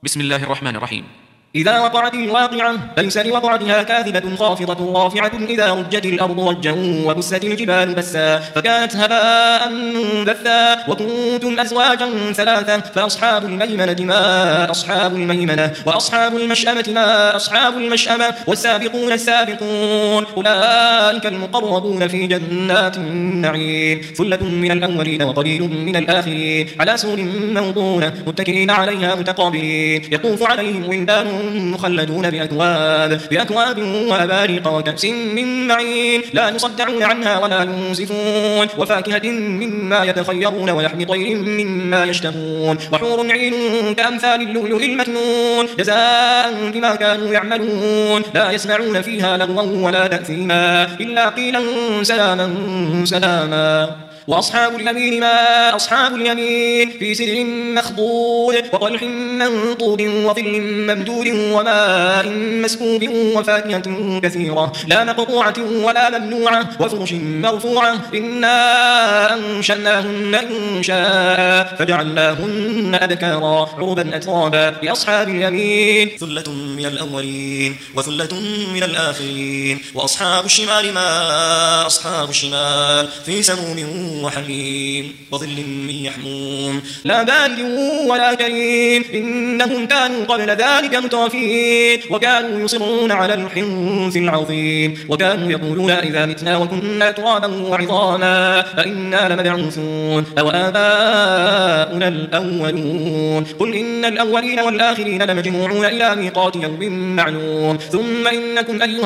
بسم الله الرحمن الرحيم. إذا وقعت الواقعة ليس لوقعتها كاذبة خافضة رافعة إذا رجت الأرض رجا وبست الجبال بسا فكانت هباء منبثا وكنتم أزواجا ثلاثة فأصحاب الميمنة ما أصحاب الميمنة وأصحاب المشأمة ما أصحاب المشأمة والسابقون السابقون أولئك المقربون في جنات النعيم ثلة من الأولين وقليل من الآخرين على سور موضونة متكئين عليها متقابلين يطوف عليهم ولدان مخلدون بأكواب وأباريق وكأس من معين لا يصدعون عنها ولا ينزفون وفاكهة مما يتخيرون ولحم طير مما يشتهون وحور عين كأمثال اللؤلؤ المكنون جزاء بما كانوا يعملون لا يسمعون فيها لغوا ولا تأثيما إلا قيلا سلاما سلاما وأصحاب اليمين ما أصحاب اليمين في سدر مخضود وطلح منضود وظل ممدود وماء مسكوب وفاكهة كثيرة لا مقطوعة ولا ممنوعة وفرش مرفوعة إنا أنشأناهن إنشاء فجعلناهن أبكارا عربا أترابا لأصحاب اليمين ثلة من الأولين وثلة من الآخرين وأصحاب الشمال ما أصحاب الشمال في سموم وحميم وظل من يحموم لا بارد ولا كريم إنهم كانوا قبل ذلك مترفين وكانوا يصرون على الحنث العظيم وكانوا يقولون إذا متنا وكنا ترابا وعظاما أئنا لمبعوثون أو آباؤنا الأولون قل إن الأولين والآخرين لمجموعون إلى ميقات يوم معلوم ثم إنكم أيها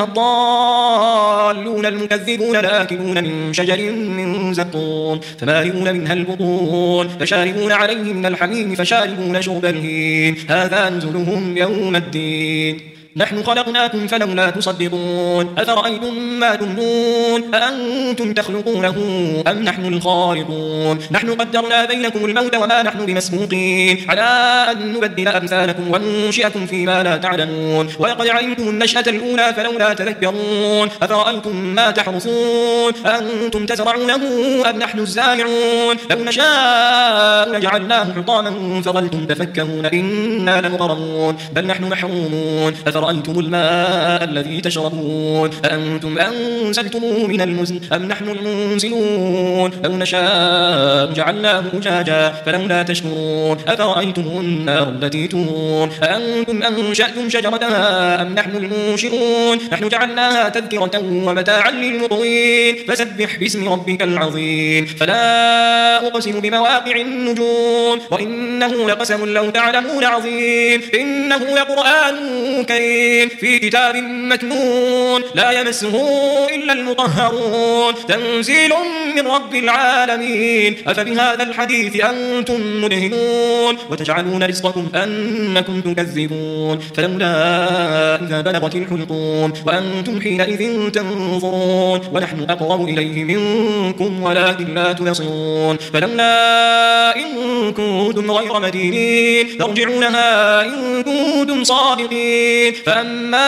الضالون المكذبون لآكلون من شجر من زقوم فمالئون منها البطون فشاربون عليه من الحميم فشاربون شرب الهيم هذا نزلهم يوم الدين نحن خلقناكم فلولا تصدقون أفرأيتم ما تمنون أأنتم تخلقونه أم نحن الخالقون نحن قدرنا بينكم الموت وما نحن بمسبوقين على أن نبدل أمثالكم وننشئكم فيما لا تعلمون ولقد علمتم النشأة الأولى فلولا تذكرون أفرأيتم ما تحرثون أنتم تزرعونه أم نحن الزارعون لو نشاء لجعلناه حطاما فظلتم تفكهون إنا لمغرمون بل نحن محرومون أفرأيتم الماء الذي تشربون أأنتم أنزلتموه من المزن أم نحن المنزلون لو نشاء جعلناه أجاجا فلولا تشكرون أفرأيتم النار التي تورون أأنتم أنشأتم شجرتها أم نحن المنشرون نحن جعلناها تذكرة ومتاعا للمقوين فسبح باسم ربك العظيم فلا أقسم بمواقع النجوم وإنه لقسم لو تعلمون عظيم إنه لقرآن كريم في كتاب مكنون لا يمسه إلا المطهرون تنزيل من رب العالمين أفبهذا الحديث أنتم مدهنون وتجعلون رزقكم أنكم تكذبون فلولا إذا بلغت الحلقوم وأنتم حينئذ تنظرون ونحن أقرب إليه منكم ولكن لا تبصرون فلولا إن كنتم غير مدينين ترجعونها إن كنتم صادقين فأما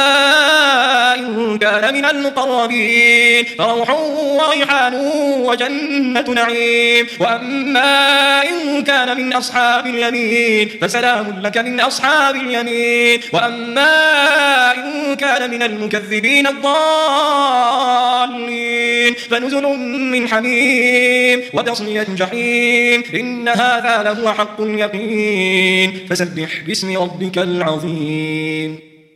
إن كان من المقربين فروح وريحان وجنة نعيم وأما إن كان من أصحاب اليمين فسلام لك من أصحاب اليمين وأما إن كان من المكذبين الضالين فنزل من حميم وتصلية جحيم إن هذا لهو حق اليقين فسبح باسم ربك العظيم.